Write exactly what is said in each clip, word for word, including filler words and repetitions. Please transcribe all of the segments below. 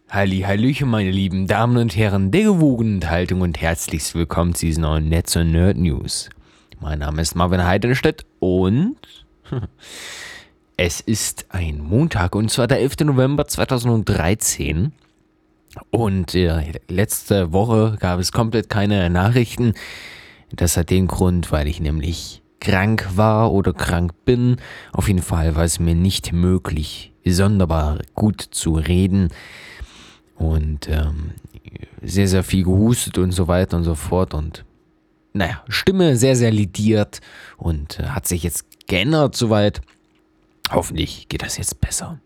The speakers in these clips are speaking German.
Halli, hallöchen, meine lieben Damen und Herren der gewogenen Unterhaltung und herzlichst willkommen zu diesen neuen Netz- und Nerd-News. Mein Name ist Marvin Heidenstedt und es ist ein Montag und zwar der elfter November zweitausenddreizehn und äh, letzte Woche gab es komplett keine Nachrichten. Das hat den Grund, weil ich nämlich krank war oder krank bin. Auf jeden Fall war es mir nicht möglich, sonderbar gut zu reden. Und ähm, sehr, sehr viel gehustet und so weiter und so fort. Und naja, Stimme sehr, sehr lidiert und äh, hat sich jetzt geändert soweit. Hoffentlich geht das jetzt besser.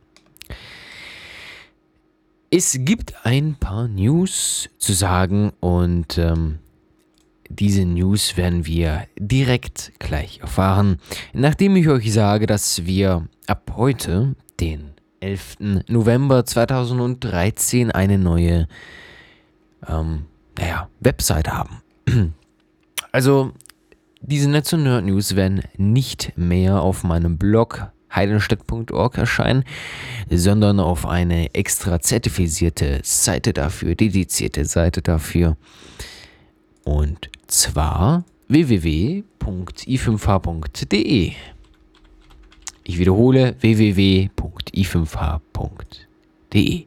Es gibt ein paar News zu sagen und ähm, diese News werden wir direkt gleich erfahren, nachdem ich euch sage, dass wir ab heute, den elften November zweitausenddreizehn, eine neue ähm, naja, Website haben. Also, diese Netz- und Nerd-News werden nicht mehr auf meinem Blog heidenstedt punkt org erscheinen, sondern auf eine extra zertifizierte Seite dafür, dedizierte Seite dafür. Und zwar w w w punkt i fünf h punkt d e. Ich wiederhole w w w punkt i fünf h punkt d e.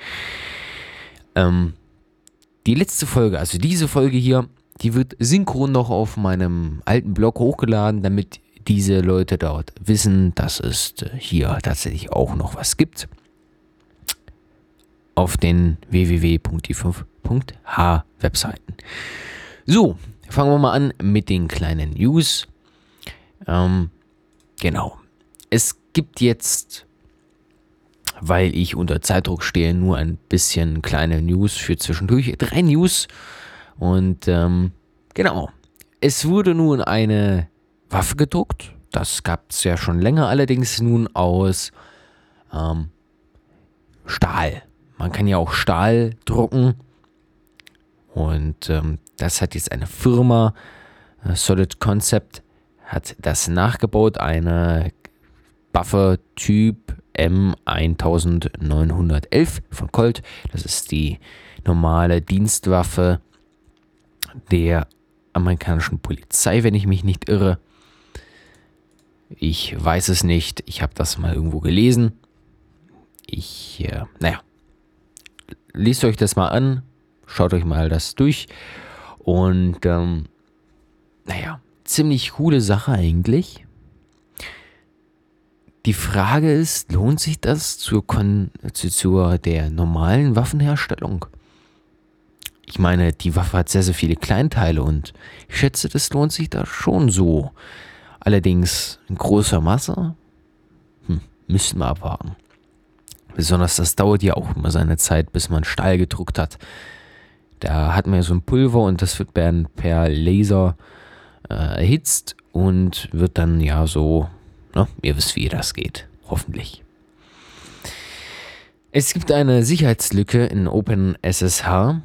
Ähm, die letzte Folge, also diese Folge hier, die wird synchron noch auf meinem alten Blog hochgeladen, damit diese Leute dort wissen, dass es hier tatsächlich auch noch was gibt. Auf den w w w punkt i fünf punkt h Webseiten. So, fangen wir mal an mit den kleinen News. Ähm, genau. Es gibt jetzt, weil ich unter Zeitdruck stehe, nur ein bisschen kleine News für zwischendurch. Drei News. Und ähm, genau. Es wurde nun eine Waffe gedruckt. Das gab es ja schon länger, allerdings nun aus ähm, Stahl. Man kann ja auch Stahl drucken. Und ähm, das hat jetzt eine Firma, äh, Solid Concept, hat das nachgebaut. Eine Waffe Typ M neunzehnhundertelf von Colt. Das ist die normale Dienstwaffe der amerikanischen Polizei, wenn ich mich nicht irre. Ich weiß es nicht. Ich habe das mal irgendwo gelesen. Ich, äh, naja, lest euch das mal an. Schaut euch mal das durch. Und, ähm, naja, ziemlich coole Sache eigentlich. Die Frage ist, lohnt sich das zur, Kon- zu, zur der normalen Waffenherstellung? Ich meine, die Waffe hat sehr, sehr viele Kleinteile und ich schätze, das lohnt sich da schon so. Allerdings in großer Masse, hm, müssten wir abwarten. Besonders das dauert ja auch immer seine Zeit, bis man Stahl gedruckt hat. Da hat man ja so ein Pulver und das wird dann per Laser äh, erhitzt und wird dann ja so, na, ihr wisst, wie das geht, hoffentlich. Es gibt eine Sicherheitslücke in OpenSSH.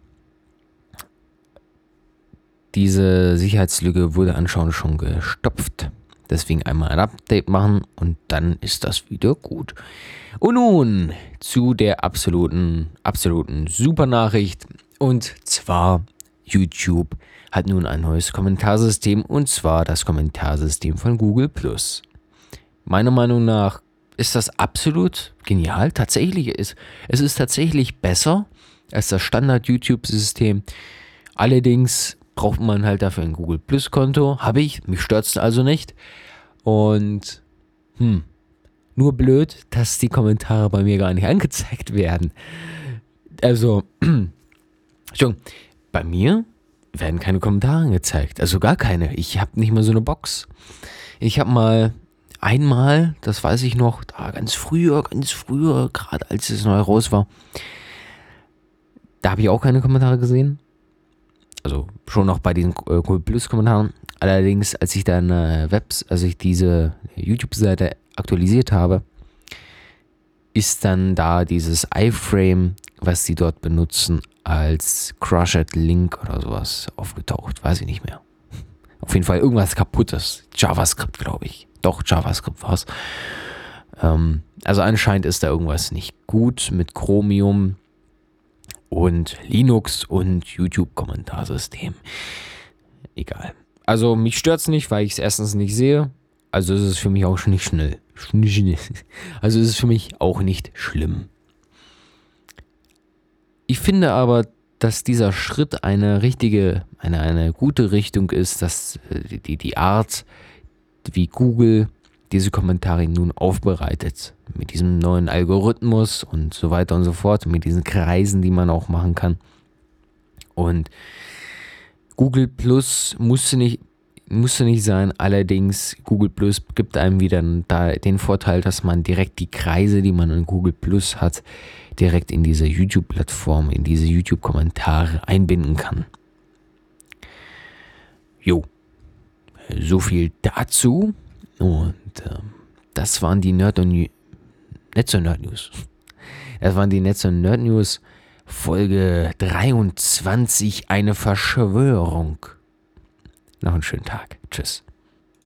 Diese Sicherheitslücke wurde anscheinend schon gestopft. Deswegen einmal ein Update machen und dann ist das wieder gut. Und nun zu der absoluten, absoluten Supernachricht. Und zwar YouTube hat nun ein neues Kommentarsystem und zwar das Kommentarsystem von Google Plus. Meiner Meinung nach ist das absolut genial. Tatsächlich ist es ist tatsächlich besser als das Standard-YouTube-System. Allerdings braucht man halt dafür ein Google Plus Konto. Habe ich, mich stört es also nicht. Und hm, nur blöd, dass die Kommentare bei mir gar nicht angezeigt werden. Also, schon, bei mir werden keine Kommentare angezeigt. Also gar keine. Ich habe nicht mal so eine Box. Ich habe mal einmal, das weiß ich noch, da ganz früher, ganz früher, gerade als es neu raus war, da habe ich auch keine Kommentare gesehen. Also schon noch bei diesen äh, Google Plus Kommentaren. Allerdings, als ich dann äh, Webs, als ich diese YouTube-Seite aktualisiert habe, ist dann da dieses iFrame, was die dort benutzen, als Crushed Link oder sowas aufgetaucht. Weiß ich nicht mehr. Auf jeden Fall irgendwas kaputtes. JavaScript, glaube ich. Doch, JavaScript war es. Ähm, also anscheinend ist da irgendwas nicht gut mit Chromium. und Linux und YouTube-Kommentarsystem. Egal. Also mich stört es nicht, weil ich es erstens nicht sehe. Also ist es für mich auch schon nicht schnell. Also ist es für mich auch nicht schlimm. Ich finde aber, dass dieser Schritt eine richtige, eine, eine gute Richtung ist, dass die, die Art, wie Google diese Kommentare nun aufbereitet, mit diesem neuen Algorithmus und so weiter und so fort, mit diesen Kreisen, die man auch machen kann. Und Google Plus musste nicht, musste nicht sein, allerdings Google Plus gibt einem wieder da den Vorteil, dass man direkt die Kreise, die man in Google Plus hat, direkt in diese YouTube-Plattform, in diese YouTube-Kommentare einbinden kann. Jo, so viel dazu. Und äh, das waren die Nerd und Netz und Nerd News. Das waren die Netz und Nerd News Folge dreiundzwanzig, eine Verschwörung. Noch einen schönen Tag. Tschüss.